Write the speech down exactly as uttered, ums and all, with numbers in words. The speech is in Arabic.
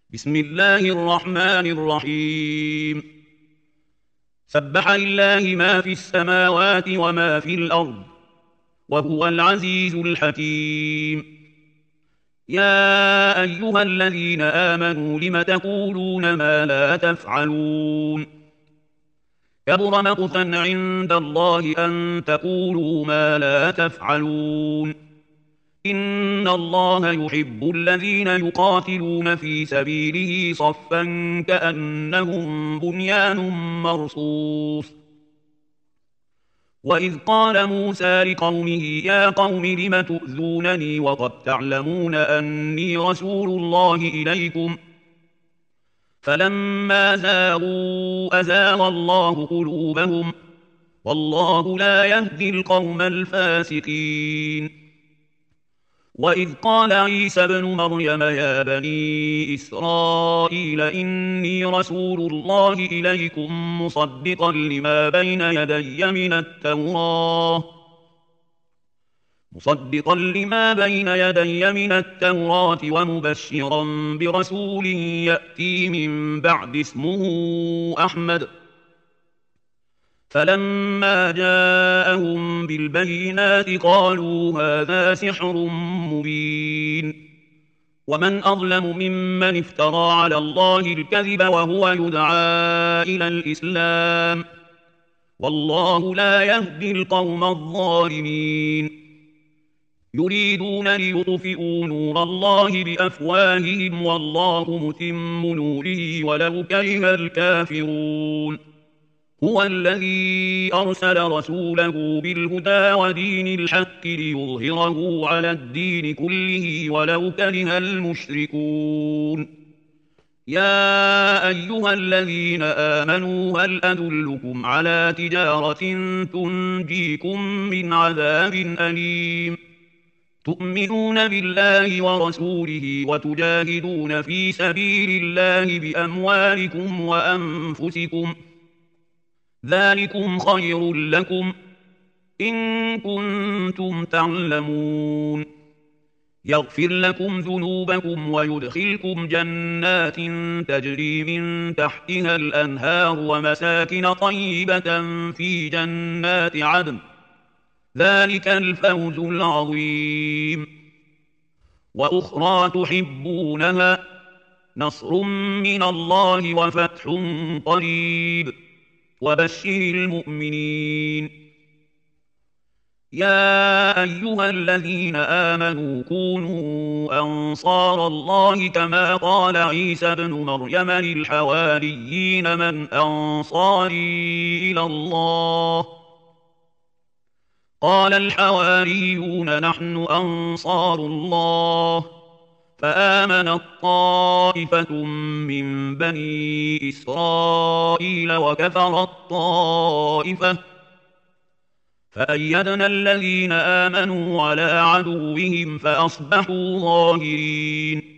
بسم الله الرحمن الرحيم. سبح لله ما في السماوات وما في الأرض وهو العزيز الحكيم. يا أيها الذين آمنوا لم تقولون ما لا تفعلون؟ كبر مقتا عند الله أن تقولوا ما لا تفعلون. إن الله يحب الذين يقاتلون في سبيله صفا كأنهم بنيان مرصوص. وإذ قال موسى لقومه يا قوم لم تؤذونني وقد تعلمون أني رسول الله إليكم فلما زاغوا أزاغ الله قلوبهم والله لا يهدي القوم الفاسقين. وإذ قال عيسى ابن مريم يا بني إسرائيل إني رسول الله إليكم مصدقا لما بين يدي من التوراة مصدقا لما بين يدي من التوراة ومبشرا برسول يأتي من بعد اسمه أحمد. فلما جاءهم بالبينات قالوا هذا سحر مبين. ومن أظلم ممن افترى على الله الكذب وهو يدعى إلى الإسلام والله لا يهدي القوم الظالمين. يريدون ليطفئوا نور الله بأفواههم والله متم نوره ولو كره الكافرون. هو الذي أرسل رسوله بالهدى ودين الحق ليظهره على الدين كله ولو كره المشركون. يا أيها الذين آمنوا هل أدلكم على تجارة تنجيكم من عذاب أليم تؤمنون بالله ورسوله وتجاهدون في سبيل الله بأموالكم وأنفسكم ذلكم خير لكم إن كنتم تعلمون. يغفر لكم ذنوبكم ويدخلكم جنات تجري من تحتها الأنهار ومساكن طيبة في جنات عدن ذلك الفوز العظيم. وأخرى تحبونها نصر من الله وفتح قريب وبشر المؤمنين. يا أيها الذين آمنوا كونوا أنصار الله كما قال عيسى ابن مريم للحواريين من أنصاري إلى الله قال الحواريون نحن أنصار الله فآمنت طائفة من بني إسرائيل وكفرت طائفة فأيدنا الذين آمنوا على عدوهم فأصبحوا ظاهرين.